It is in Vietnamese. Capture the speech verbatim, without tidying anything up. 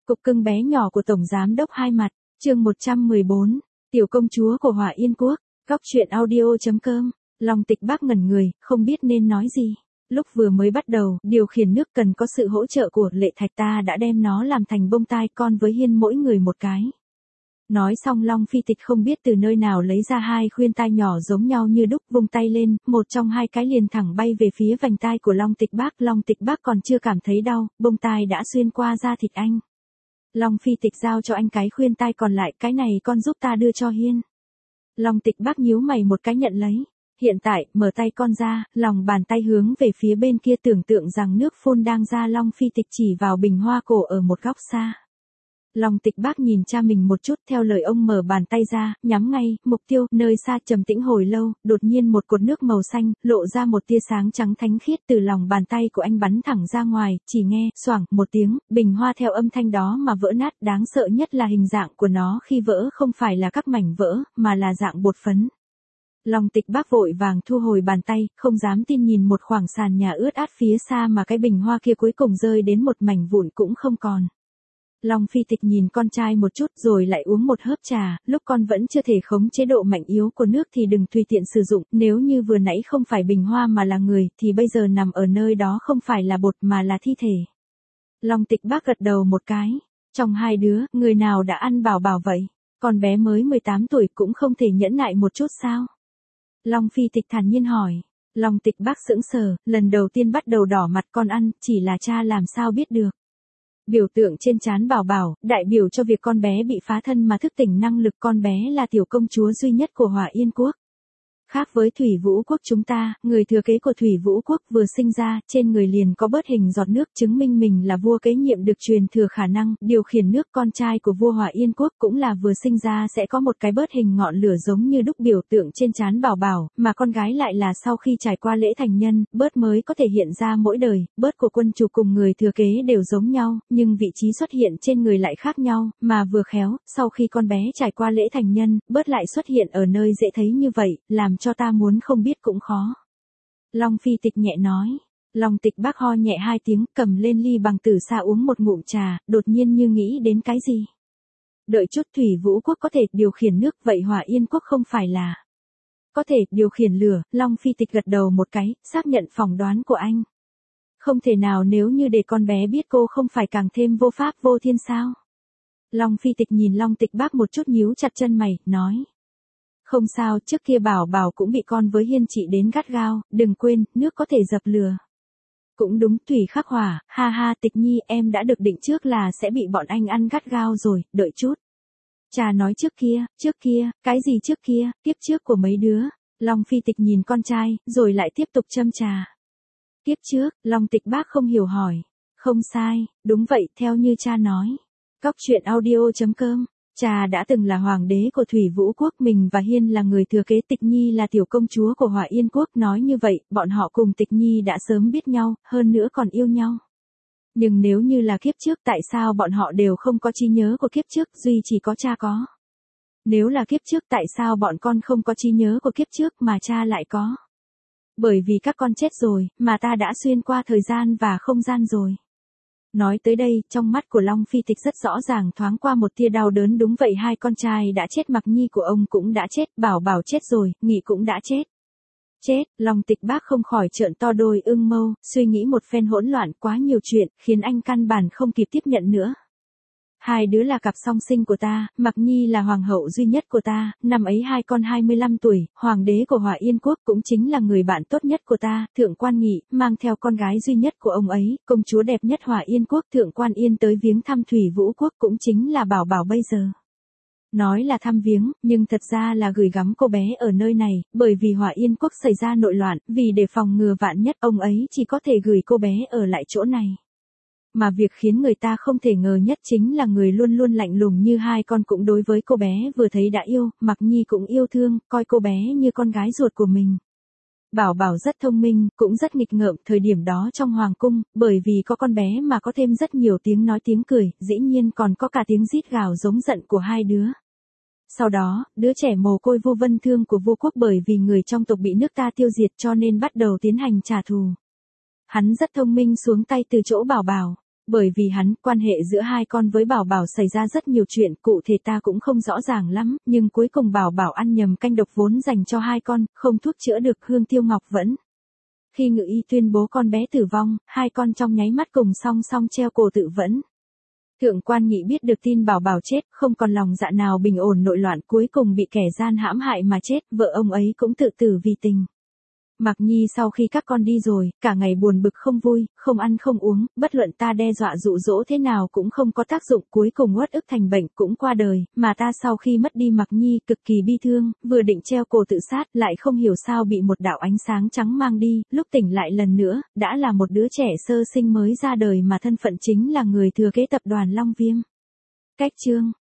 Cục cưng bé nhỏ của Tổng Giám đốc Hai Mặt, chương một trăm mười bốn, Tiểu công chúa của Hỏa Yên Quốc, góc truyện audio.com, Long Tịch Bác ngẩn người, không biết nên nói gì. Lúc vừa mới bắt đầu, điều khiển nước cần có sự hỗ trợ của Lệ Thạch, ta đã đem nó làm thành bông tai con với Hiên mỗi người một cái. Nói xong Long Phi Tịch không biết từ nơi nào lấy ra hai khuyên tai nhỏ giống nhau như đúc, vung tay lên, một trong hai cái liền thẳng bay về phía vành tai của Long Tịch Bác. Long Tịch Bác còn chưa cảm thấy đau, bông tai đã xuyên qua da thịt anh. Long Phi Tịch giao cho anh cái khuyên tai còn lại, cái này con giúp ta đưa cho Hiên. Long Tịch Bác nhíu mày một cái nhận lấy. Hiện tại, mở tay con ra, lòng bàn tay hướng về phía bên kia, tưởng tượng rằng nước phun đang ra. Long Phi Tịch chỉ vào bình hoa cổ ở một góc xa. Long Tịch Bác nhìn cha mình một chút, theo lời ông mở bàn tay ra, nhắm ngay, mục tiêu, nơi xa. Trầm tĩnh hồi lâu, đột nhiên một cột nước màu xanh, lộ ra một tia sáng trắng thánh khiết từ lòng bàn tay của anh bắn thẳng ra ngoài, chỉ nghe, xoảng, một tiếng, bình hoa theo âm thanh đó mà vỡ nát. Đáng sợ nhất là hình dạng của nó khi vỡ không phải là các mảnh vỡ, mà là dạng bột phấn. Long Tịch Bác vội vàng thu hồi bàn tay, không dám tin nhìn một khoảng sàn nhà ướt át phía xa mà cái bình hoa kia cuối cùng rơi đến một mảnh vụn cũng không còn. Long Phi Tịch nhìn con trai một chút rồi lại uống một hớp trà, lúc con vẫn chưa thể khống chế độ mạnh yếu của nước thì đừng tùy tiện sử dụng, nếu như vừa nãy không phải bình hoa mà là người, thì bây giờ nằm ở nơi đó không phải là bột mà là thi thể. Long Tịch Bác gật đầu một cái, trong hai đứa, người nào đã ăn Bảo Bảo vậy? Con bé mới mười tám tuổi cũng không thể nhẫn nại một chút sao? Long Phi Tịch thản nhiên hỏi. Long Tịch Bác sững sờ, lần đầu tiên bắt đầu đỏ mặt, con ăn, chỉ là cha làm sao biết được. Biểu tượng trên trán Bảo Bảo, đại biểu cho việc con bé bị phá thân mà thức tỉnh năng lực. Con bé là tiểu công chúa duy nhất của Hỏa Yên Quốc. Khác với Thủy Vũ Quốc chúng ta, người thừa kế của Thủy Vũ Quốc vừa sinh ra, trên người liền có bớt hình giọt nước, chứng minh mình là vua kế nhiệm được truyền thừa khả năng điều khiển nước. Con trai của vua Hỏa Yên Quốc cũng là vừa sinh ra sẽ có một cái bớt hình ngọn lửa giống như đúc, biểu tượng trên trán Bảo Bảo, mà con gái lại là sau khi trải qua lễ thành nhân, bớt mới có thể hiện ra mỗi đời. Bớt của quân chủ cùng người thừa kế đều giống nhau, nhưng vị trí xuất hiện trên người lại khác nhau, mà vừa khéo, sau khi con bé trải qua lễ thành nhân, bớt lại xuất hiện ở nơi dễ thấy như vậy, làm cho ta muốn không biết cũng khó. Long Phi Tịch nhẹ nói. Long Tịch Bác ho nhẹ hai tiếng, cầm lên ly bằng tử sa uống một ngụm trà, đột nhiên như nghĩ đến cái gì. Đợi chút, Thủy Vũ Quốc có thể điều khiển nước, vậy Hỏa Yên Quốc không phải là có thể điều khiển lửa? Long Phi Tịch gật đầu một cái, xác nhận phỏng đoán của anh. Không thể nào, nếu như để con bé biết cô không phải càng thêm vô pháp vô thiên sao? Long Phi Tịch nhìn Long Tịch Bác một chút, nhíu chặt chân mày, nói. Không sao, trước kia Bảo Bảo cũng bị con với Hiên trị đến gắt gao, đừng quên, nước có thể dập lửa. Cũng đúng, thủy khắc hỏa, ha ha. Tịch Nhi, em đã được định trước là sẽ bị bọn anh ăn gắt gao rồi, đợi chút. Cha nói trước kia, trước kia, cái gì trước kia, kiếp trước của mấy đứa. Long Phi Tịch nhìn con trai, rồi lại tiếp tục châm trà. Kiếp trước, Long Tịch Bác không hiểu hỏi. Không sai, đúng vậy, theo như cha nói. Góc truyện audio.com. Cha đã từng là hoàng đế của Thủy Vũ Quốc, mình và Hiên là người thừa kế, Tịch Nhi là tiểu công chúa của Hỏa Yên Quốc. Nói như vậy, bọn họ cùng Tịch Nhi đã sớm biết nhau, hơn nữa còn yêu nhau. Nhưng nếu như là kiếp trước, tại sao bọn họ đều không có trí nhớ của kiếp trước, duy chỉ có cha có? Nếu là kiếp trước, tại sao bọn con không có trí nhớ của kiếp trước mà cha lại có? Bởi vì các con chết rồi, mà ta đã xuyên qua thời gian và không gian rồi. Nói tới đây, trong mắt của Long Phi Tịch rất rõ ràng thoáng qua một tia đau đớn. Đúng vậy, hai con trai đã chết, Mặc Nhi của ông cũng đã chết, Bảo Bảo chết rồi, Nghị cũng đã chết. Chết, Long Tịch Bác không khỏi trợn to đôi ưng mâu, suy nghĩ một phen hỗn loạn, quá nhiều chuyện, khiến anh căn bản không kịp tiếp nhận nữa. Hai đứa là cặp song sinh của ta, Mặc Nhi là hoàng hậu duy nhất của ta, năm ấy hai con hai mươi lăm tuổi, hoàng đế của Hỏa Yên Quốc cũng chính là người bạn tốt nhất của ta, Thượng Quan Nghị, mang theo con gái duy nhất của ông ấy, công chúa đẹp nhất Hỏa Yên Quốc, Thượng Quan Yên tới viếng thăm Thủy Vũ Quốc, cũng chính là Bảo Bảo bây giờ. Nói là thăm viếng, nhưng thật ra là gửi gắm cô bé ở nơi này, bởi vì Hỏa Yên Quốc xảy ra nội loạn, vì để phòng ngừa vạn nhất, ông ấy chỉ có thể gửi cô bé ở lại chỗ này. Mà việc khiến người ta không thể ngờ nhất chính là người luôn luôn lạnh lùng như hai con cũng đối với cô bé vừa thấy đã yêu, Mặc Nhi cũng yêu thương, coi cô bé như con gái ruột của mình. Bảo Bảo rất thông minh, cũng rất nghịch ngợm, thời điểm đó trong hoàng cung, bởi vì có con bé mà có thêm rất nhiều tiếng nói tiếng cười, dĩ nhiên còn có cả tiếng rít gào giống giận của hai đứa. Sau đó, đứa trẻ mồ côi Vu Vân Thương của vua quốc bởi vì người trong tộc bị nước ta tiêu diệt cho nên bắt đầu tiến hành trả thù. Hắn rất thông minh xuống tay từ chỗ Bảo Bảo. Bởi vì hắn, quan hệ giữa hai con với Bảo Bảo xảy ra rất nhiều chuyện, cụ thể ta cũng không rõ ràng lắm, nhưng cuối cùng Bảo Bảo ăn nhầm canh độc vốn dành cho hai con, không thuốc chữa được. Hương Tiêu Ngọc vẫn. Khi ngự y tuyên bố con bé tử vong, hai con trong nháy mắt cùng song song treo cổ tự vẫn. Thượng quan Nghị biết được tin Bảo Bảo chết, không còn lòng dạ nào bình ổn nội loạn, cuối cùng bị kẻ gian hãm hại mà chết, vợ ông ấy cũng tự tử vì tình. Mạc Nhi sau khi các con đi rồi, cả ngày buồn bực không vui, không ăn không uống, bất luận ta đe dọa dụ dỗ thế nào cũng không có tác dụng, cuối cùng uất ức thành bệnh cũng qua đời, mà ta sau khi mất đi Mạc Nhi cực kỳ bi thương, vừa định treo cổ tự sát, lại không hiểu sao bị một đạo ánh sáng trắng mang đi, lúc tỉnh lại lần nữa, đã là một đứa trẻ sơ sinh mới ra đời mà thân phận chính là người thừa kế tập đoàn Long Viêm. Cách chương